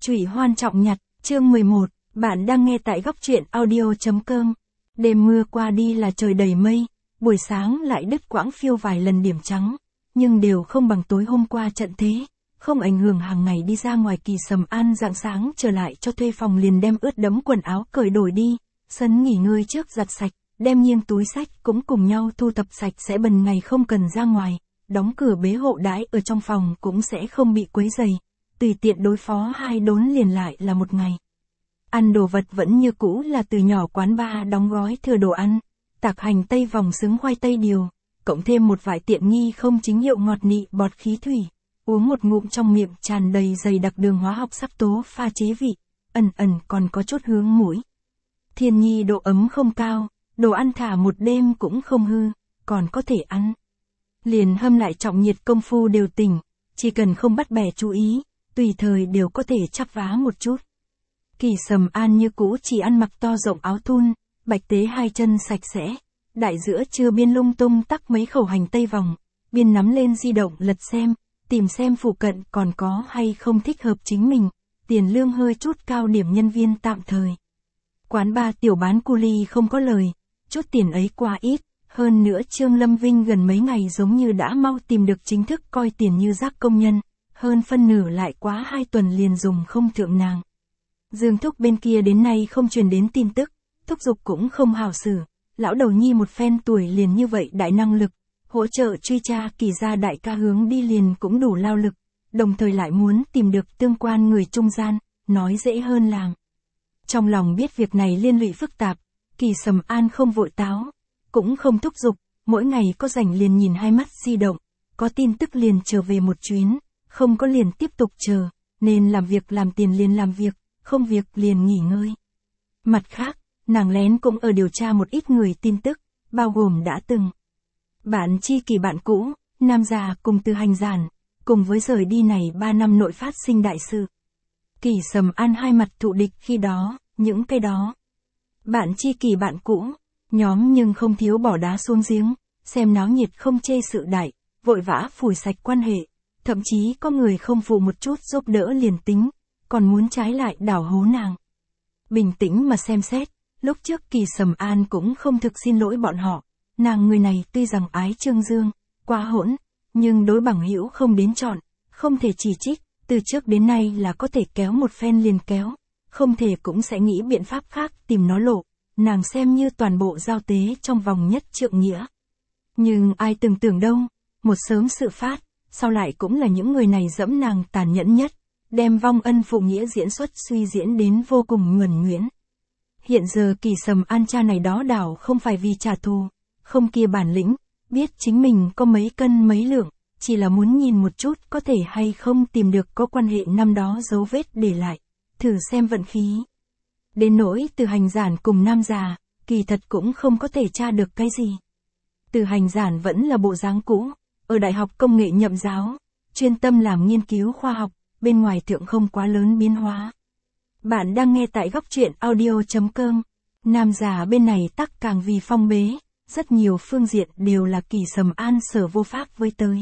Trụy Hoan Trọng Nhặt, chương 11, bạn đang nghe tại góc truyện audio.com. Đêm mưa qua đi là trời đầy mây, buổi sáng lại đứt quãng phiêu vài lần điểm trắng, nhưng đều không bằng tối hôm qua trận thế, không ảnh hưởng hàng ngày đi ra ngoài. Kỳ Sầm An rạng sáng trở lại cho thuê phòng liền đem ướt đẫm quần áo cởi đổi đi, sân nghỉ ngơi trước giặt sạch, đem nghiêng túi sách cũng cùng nhau thu thập sạch sẽ bần ngày không cần ra ngoài, đóng cửa bế hộ đãi ở trong phòng cũng sẽ không bị quấy rầy, tùy tiện đối phó 2 đốn liền lại là một ngày. Ăn đồ vật vẫn như cũ là từ nhỏ quán bar đóng gói thừa đồ ăn, tạc hành tây vòng xứng khoai tây điều, cộng thêm một vài tiện nghi không chính hiệu ngọt nị bọt khí thủy, uống một ngụm trong miệng tràn đầy dày đặc đường hóa học sắc tố pha chế vị, ẩn còn có chút hướng mũi. Thiên nhi độ ấm không cao, đồ ăn thả một đêm cũng không hư, còn có thể ăn. Liền hâm lại trọng nhiệt công phu đều tỉnh, chỉ cần không bắt bẻ chú ý, tùy thời đều có thể chắp vá một chút. Kỳ Sầm An như cũ chỉ ăn mặc to rộng áo thun, bạch tế 2 chân sạch sẽ, đại giữa trưa biên lung tung tắc mấy khẩu hành tây vòng, biên nắm lên di động lật xem, tìm xem phụ cận còn có hay không thích hợp chính mình, tiền lương hơi chút cao điểm nhân viên tạm thời. Quán bar tiểu bán cu ly không có lời, chút tiền ấy quá ít, hơn nữa Trương Lâm Vinh gần mấy ngày giống như đã mau tìm được chính thức coi tiền như rác công nhân, hơn phân nửa lại quá 2 tuần liền dùng không thượng nàng. Dương Thúc bên kia đến nay không truyền đến tin tức, thúc giục cũng không hảo xử, lão đầu nhi một phen tuổi liền như vậy đại năng lực, hỗ trợ truy tra Kỳ gia đại ca hướng đi liền cũng đủ lao lực, đồng thời lại muốn tìm được tương quan người trung gian, nói dễ hơn làm. Trong lòng biết việc này liên lụy phức tạp, Kỳ Sầm An không vội táo, cũng không thúc giục, mỗi ngày có rảnh liền nhìn 2 mắt di động, có tin tức liền trở về một chuyến, không có liền tiếp tục chờ, nên làm việc làm tiền liền làm việc, không việc liền nghỉ ngơi. Mặt khác, nàng lén cũng ở điều tra một ít người tin tức, bao gồm đã từng bạn tri kỷ bạn cũ, nam già cùng Từ Hành Giản, cùng với rời đi này 3 năm nội phát sinh đại sự. Kỳ Sầm An hai mặt thụ địch khi đó, những cái đó. Bạn tri kỷ bạn cũ, nhóm nhưng không thiếu bỏ đá xuống giếng, xem náo nhiệt không chê sự đại, vội vã phủi sạch quan hệ, thậm chí có người không phụ một chút giúp đỡ liền tính, còn muốn trái lại đảo hố nàng. Bình tĩnh mà xem xét, lúc trước Kỳ Sầm An cũng không thực xin lỗi bọn họ, nàng người này tuy rằng ái Trương Dương, quá hỗn, nhưng đối bằng hữu không đến chọn, không thể chỉ trích, từ trước đến nay là có thể kéo một phen liền kéo, không thể cũng sẽ nghĩ biện pháp khác tìm nó lộ, nàng xem như toàn bộ giao tế trong vòng nhất trượng nghĩa. Nhưng ai từng tưởng đâu, một sớm sự phát, sau lại cũng là những người này dẫm nàng tàn nhẫn nhất, đem vong ân phụ nghĩa diễn xuất suy diễn đến vô cùng nhuần nhuyễn. Hiện giờ Kỳ Sầm An cha này đó đảo không phải vì trả thù, không kia bản lĩnh, biết chính mình có mấy cân mấy lượng, chỉ là muốn nhìn một chút có thể hay không tìm được có quan hệ năm đó dấu vết để lại, thử xem vận khí. Đến nỗi Từ Hành Giản cùng nam già, kỳ thật cũng không có thể tra được cái gì. Từ Hành Giản vẫn là bộ dáng cũ, ở Đại học Công nghệ Nhậm giáo, chuyên tâm làm nghiên cứu khoa học, bên ngoài thượng không quá lớn biến hóa. Bạn đang nghe tại góc truyện audio.com. Nam già bên này tắc càng vì phong bế, rất nhiều phương diện đều là Kỳ Sầm An sở vô pháp với tới.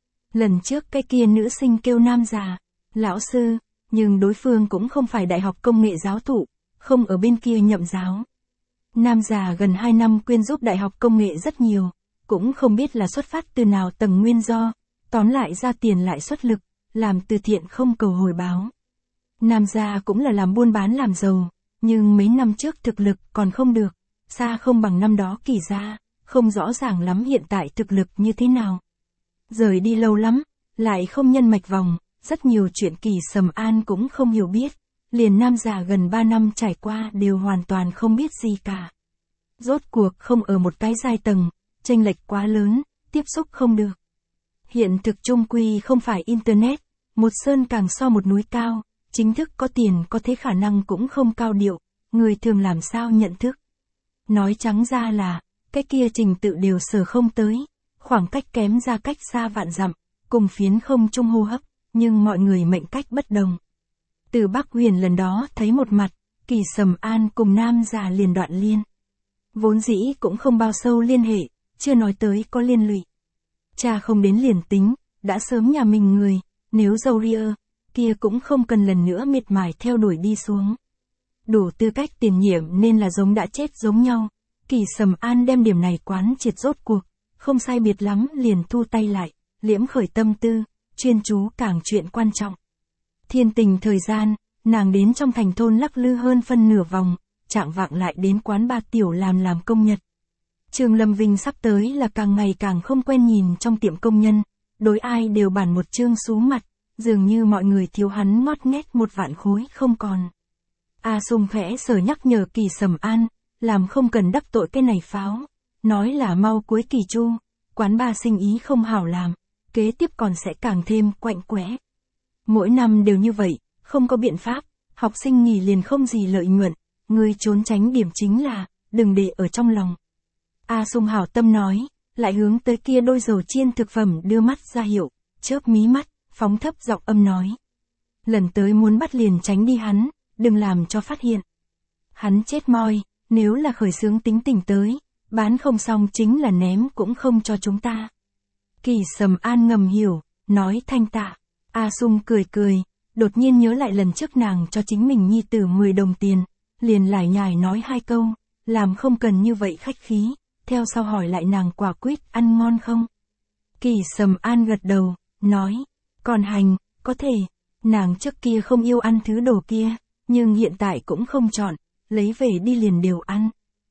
Lần trước cái kia nữ sinh kêu nam già, lão sư, nhưng đối phương cũng không phải Đại học Công nghệ giáo thụ, không ở bên kia nhậm giáo. Nam già gần 2 năm quyên giúp Đại học Công nghệ rất nhiều, cũng không biết là xuất phát từ nào tầng nguyên do, tóm lại ra tiền lại xuất lực, làm từ thiện không cầu hồi báo. Nam gia cũng là làm buôn bán làm giàu, nhưng mấy năm trước thực lực còn không được, xa không bằng năm đó Kỳ gia, không rõ ràng lắm hiện tại thực lực như thế nào. Rời đi lâu lắm, lại không nhân mạch vòng, rất nhiều chuyện Kỳ Sầm An cũng không hiểu biết, liền nam già gần 3 năm trải qua đều hoàn toàn không biết gì cả. Rốt cuộc không ở một cái giai tầng, chênh lệch quá lớn, tiếp xúc không được. Hiện thực chung quy không phải Internet, một sơn càng so một núi cao, chính thức có tiền có thế khả năng cũng không cao điệu, người thường làm sao nhận thức. Nói trắng ra là, cái kia trình tự đều sở không tới, khoảng cách kém ra cách xa vạn dặm, cùng phiến không chung hô hấp, nhưng mọi người mệnh cách bất đồng. Từ Bắc Huyền lần đó thấy một mặt, Kỳ Sầm An cùng nam già liền đoạn liên. Vốn dĩ cũng không bao sâu liên hệ, chưa nói tới có liên lụy. Cha không đến liền tính, đã sớm nhà mình người, nếu dâu ria, kia cũng không cần lần nữa miệt mài theo đuổi đi xuống. Đủ tư cách tiền nhiệm nên là giống đã chết giống nhau. Kỳ Sầm An đem điểm này quán triệt rốt cuộc, không sai biệt lắm liền thu tay lại, liễm khởi tâm tư, chuyên chú càng chuyện quan trọng. Thiên tình thời gian, nàng đến trong thành thôn lắc lư hơn phân nửa vòng, chạng vạng lại đến quán ba tiểu làm công nhật. Trương Lâm Vinh sắp tới là càng ngày càng không quen nhìn trong tiệm công nhân, đối ai đều bản một trương xú mặt, dường như mọi người thiếu hắn ngót nghét một vạn khối không còn. A Sung khẽ sở nhắc nhở Kỳ Sầm An, làm không cần đắc tội cái này pháo, nói là mau cuối kỳ chu, quán ba sinh ý không hảo làm, kế tiếp còn sẽ càng thêm quạnh quẽ. Mỗi năm đều như vậy, không có biện pháp, học sinh nghỉ liền không gì lợi nhuận, ngươi trốn tránh điểm chính là, đừng để ở trong lòng. A Sung hảo tâm nói, lại hướng tới kia đôi dầu chiên thực phẩm đưa mắt ra hiệu, chớp mí mắt, phóng thấp giọng âm nói. Lần tới muốn bắt liền tránh đi hắn, đừng làm cho phát hiện. Hắn chết moi, nếu là khởi xướng tính tình tới, bán không xong chính là ném cũng không cho chúng ta. Kỳ Sầm An ngầm hiểu, nói thanh tạ. A Sung cười cười, đột nhiên nhớ lại lần trước nàng cho chính mình nhi tử 10 đồng tiền, liền lải nhải nói 2 câu, làm không cần như vậy khách khí, theo sau hỏi lại nàng quả quýt ăn ngon không. Kỳ Sầm An gật đầu, nói, còn hành, có thể, nàng trước kia không yêu ăn thứ đồ kia, nhưng hiện tại cũng không chọn, lấy về đi liền đều ăn.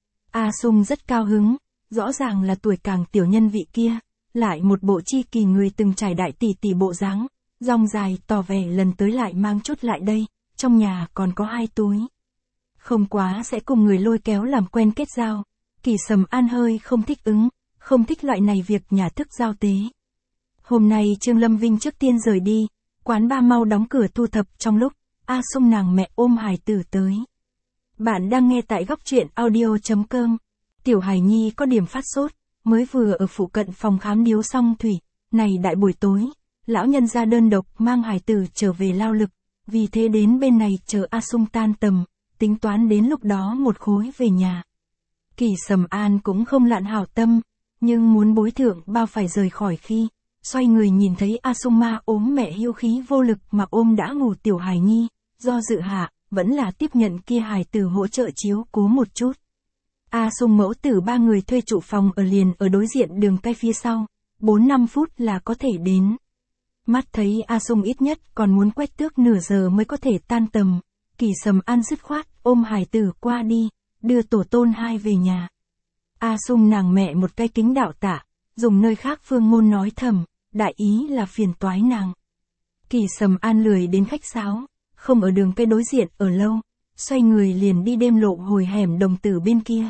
A Sung rất cao hứng, rõ ràng là tuổi càng tiểu nhân vị kia, lại một bộ chi kỳ người từng trải đại tỷ tỷ bộ dáng, rong dài tỏ vẻ lần tới lại mang chút lại đây, trong nhà còn có 2 túi. Không quá sẽ cùng người lôi kéo làm quen kết giao, Kỳ Sầm An hơi không thích ứng, không thích loại này việc nhà thức giao tế. Hôm nay Trương Lâm Vinh trước tiên rời đi, quán ba mau đóng cửa thu thập trong lúc, A Sung nàng mẹ ôm hài tử tới. Bạn đang nghe tại góc truyện audio.com. Tiểu hài nhi có điểm phát sốt, mới vừa ở phụ cận phòng khám điếu xong thủy, này đại buổi tối, lão nhân ra đơn độc mang hài tử trở về lao lực, vì thế đến bên này chờ A Sung tan tầm, tính toán đến lúc đó một khối về nhà. Kỳ Sầm An cũng không lạn hảo tâm, nhưng muốn bối thượng bao phải rời khỏi khi, xoay người nhìn thấy A Sung ma ốm mẹ hiu khí vô lực mà ôm đã ngủ tiểu hài nhi, do dự hạ, vẫn là tiếp nhận kia hài tử hỗ trợ chiếu cố một chút. A Sung mẫu tử 3 người thuê trụ phòng ở liền ở đối diện đường cái phía sau, 4-5 phút là có thể đến. Mắt thấy A Sung ít nhất còn muốn quét tước nửa giờ mới có thể tan tầm, Kỳ Sầm An dứt khoát ôm hài tử qua đi, đưa tổ tôn 2 về nhà. A Sung nàng mẹ một cái kính đạo tạ, dùng nơi khác phương ngôn nói thầm, đại ý là phiền toái nàng. Kỳ Sầm An lười đến khách sáo, không ở đường cây đối diện ở lâu, xoay người liền đi đêm lộ hồi hẻm Đồng Tử bên kia.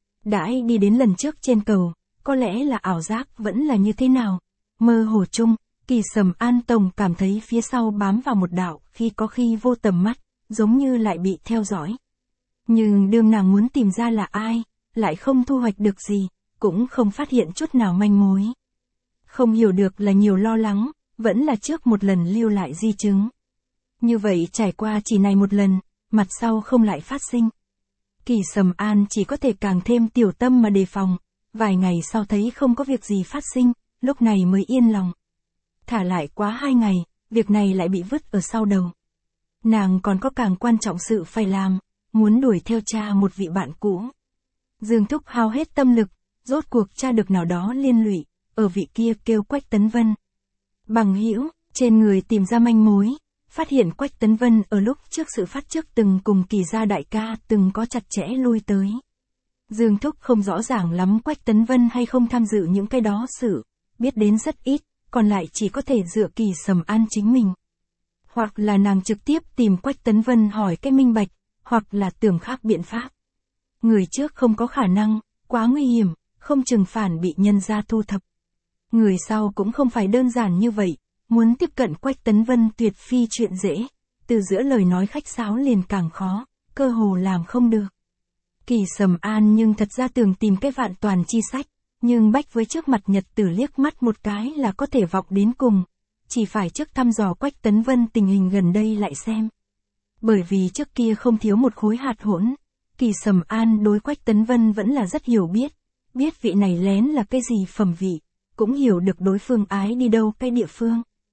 Đãi đi đến lần trước trên cầu, có lẽ là ảo giác vẫn là như thế nào, mơ hồ chung, Kỳ Sầm An tổng cảm thấy phía sau bám vào một đạo khi có khi vô tầm mắt, giống như lại bị theo dõi. Nhưng đương nàng muốn tìm ra là ai, lại không thu hoạch được gì, cũng không phát hiện chút nào manh mối. Không hiểu được là nhiều lo lắng, vẫn là trước một lần lưu lại di chứng. Như vậy trải qua chỉ này một lần, mặt sau không lại phát sinh. Kỳ Sầm An chỉ có thể càng thêm tiểu tâm mà đề phòng, vài ngày sau thấy không có việc gì phát sinh, lúc này mới yên lòng. Thả lại quá 2 ngày, việc này lại bị vứt ở sau đầu. Nàng còn có càng quan trọng sự phải làm, muốn đuổi theo cha một vị bạn cũ. Dương Thúc hao hết tâm lực, rốt cuộc tra được nào đó liên lụy, ở vị kia kêu Quách Tấn Vân. Bằng hữu, trên người tìm ra manh mối, phát hiện Quách Tấn Vân ở lúc trước sự phát trước từng cùng Kỳ gia đại ca từng có chặt chẽ lui tới. Dương Thúc không rõ ràng lắm Quách Tấn Vân hay không tham dự những cái đó sự, biết đến rất ít, còn lại chỉ có thể dựa Kỳ Sầm An chính mình. Hoặc là nàng trực tiếp tìm Quách Tấn Vân hỏi cái minh bạch, hoặc là tưởng khác biện pháp. Người trước không có khả năng, quá nguy hiểm, không chừng phản bị nhân gia thu thập. Người sau cũng không phải đơn giản như vậy, muốn tiếp cận Quách Tấn Vân tuyệt phi chuyện dễ, từ giữa lời nói khách sáo liền càng khó, cơ hồ làm không được. Kỳ Sầm An nhưng thật ra tưởng tìm cái vạn toàn chi sách, nhưng bách với trước mặt nhật tử liếc mắt một cái là có thể vọng đến cùng, chỉ phải trước thăm dò Quách Tấn Vân tình hình gần đây lại xem. Bởi vì trước kia không thiếu một khối hạt hỗn, Kỳ Sầm An đối Quách Tấn Vân vẫn là rất hiểu biết vị này lén là cái gì phẩm vị, cũng hiểu được đối phương ái đi đâu cái địa phương.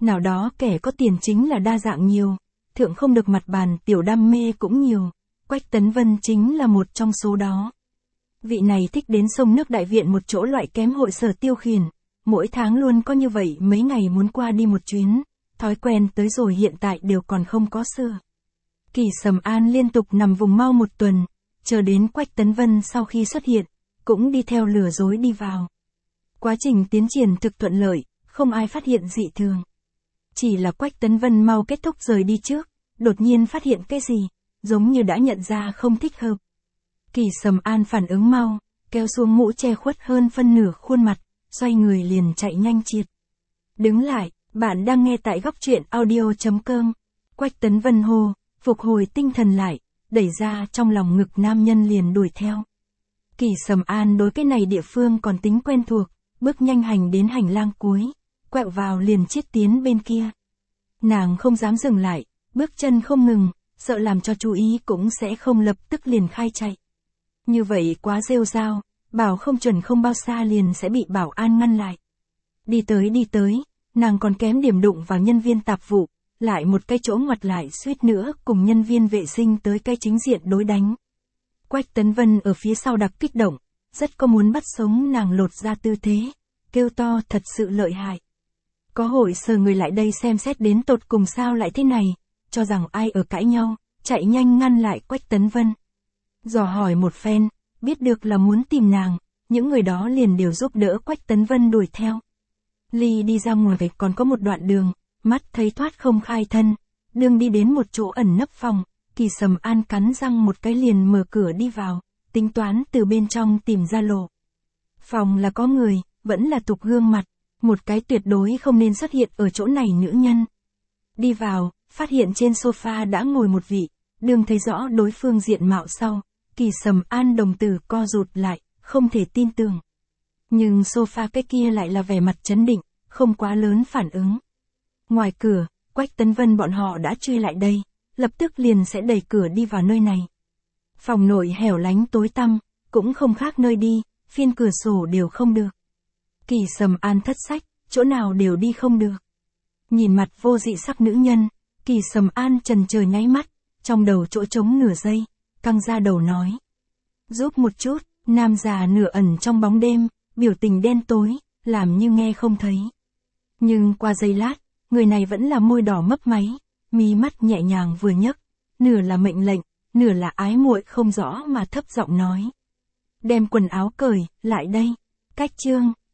Nào đó kẻ có tiền chính là đa dạng nhiều, thượng không được mặt bàn, tiểu đam mê cũng nhiều. Quách Tấn Vân chính là một trong số đó. Vị này thích đến sông nước Đại Viện một chỗ loại kém hội sở tiêu khiển, mỗi tháng luôn có như vậy mấy ngày muốn qua đi một chuyến, thói quen tới rồi hiện tại đều còn không có xưa. Kỳ Sầm An liên tục nằm vùng mau một tuần, chờ đến Quách Tấn Vân sau khi xuất hiện, cũng đi theo lừa dối đi vào. Quá trình tiến triển thực thuận lợi, không ai phát hiện dị thường. Chỉ là Quách Tấn Vân mau kết thúc rời đi trước, đột nhiên phát hiện cái gì, giống như đã nhận ra không thích hợp. Kỳ Sầm An phản ứng mau, kéo xuống mũ che khuất hơn phân nửa khuôn mặt, xoay người liền chạy nhanh triệt. Đứng lại, bạn đang nghe tại góc truyện audio.com. Quách Tấn Vân hô, phục hồi tinh thần lại, đẩy ra trong lòng ngực nam nhân liền đuổi theo. Kỳ Sầm An đối cái này địa phương còn tính quen thuộc, bước nhanh hành đến hành lang cuối, quẹo vào liền chiết tiến bên kia. Nàng không dám dừng lại, bước chân không ngừng, sợ làm cho chú ý cũng sẽ không lập tức liền khai chạy. Như vậy quá rêu rao, bảo không chuẩn không bao xa liền sẽ bị bảo an ngăn lại. Đi tới, nàng còn kém điểm đụng vào nhân viên tạp vụ, lại một cái chỗ ngoặt lại suýt nữa cùng nhân viên vệ sinh tới cái chính diện đối đánh. Quách Tấn Vân ở phía sau đặc kích động, rất có muốn bắt sống nàng lột ra tư thế, kêu to thật sự lợi hại. Có hội sở người lại đây xem xét đến tột cùng sao lại thế này, cho rằng ai ở cãi nhau, chạy nhanh ngăn lại Quách Tấn Vân. Dò hỏi một phen, biết được là muốn tìm nàng, những người đó liền đều giúp đỡ Quách Tấn Vân đuổi theo. Ly đi ra ngoài còn có một đoạn đường, mắt thấy thoát không khai thân, đường đi đến một chỗ ẩn nấp phòng, Kỳ Sầm An cắn răng một cái liền mở cửa đi vào, tính toán từ bên trong tìm ra lộ. Phòng là có người, vẫn là tục gương mặt, một cái tuyệt đối không nên xuất hiện ở chỗ này nữ nhân. Đi vào, phát hiện trên sofa đã ngồi một vị, đường thấy rõ đối phương diện mạo sau, Kỳ Sầm An đồng tử co rụt lại, không thể tin tưởng. Nhưng sofa cái kia lại là vẻ mặt trấn định, không quá lớn phản ứng. Ngoài cửa, Quách Tấn Vân bọn họ đã truy lại đây, lập tức liền sẽ đẩy cửa đi vào nơi này. Phòng nội hẻo lánh tối tăm, cũng không khác nơi đi, phiên cửa sổ đều không được. Kỳ Sầm An thất sách, chỗ nào đều đi không được. Nhìn mặt vô dị sắc nữ nhân, Kỳ Sầm An chần chờ nháy mắt, trong đầu chỗ trống nửa giây, căng ra đầu nói. Giúp một chút, nam già nửa ẩn trong bóng đêm, biểu tình đen tối, làm như nghe không thấy. Nhưng qua giây lát, người này vẫn là môi đỏ mấp máy, mí mắt nhẹ nhàng vừa nhấc, nửa là mệnh lệnh, nửa là ái muội không rõ mà thấp giọng nói. Đem quần áo cởi, lại đây. Cách chương.